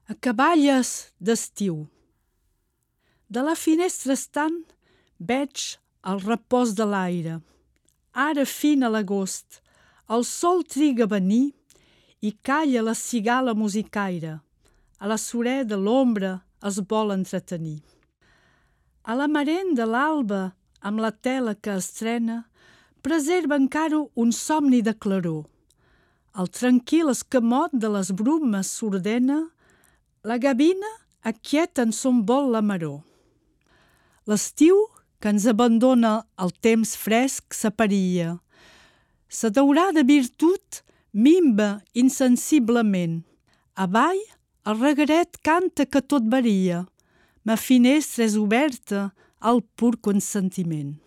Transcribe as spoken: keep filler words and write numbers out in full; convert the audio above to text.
Acaballes d'estiu. De la finestra estant veig el repòs de l'aire. Ara fin a l'agost, el sol triga a venir i calla la cigala musicaire. A la sureda l'ombra es vol entretenir. A la merenda l'alba, amb la tela que estrena, preserva encara un somni de claror. El tranquil escamot de les brumes s'ordena, la gavina aquieta en son vol la maror. L'estiu que ens abandona el temps fresc s'aparia. Sa daurada virtut minva insensiblement. Avall el regueret canta que tot varia. Ma finestra és oberta al pur consentiment.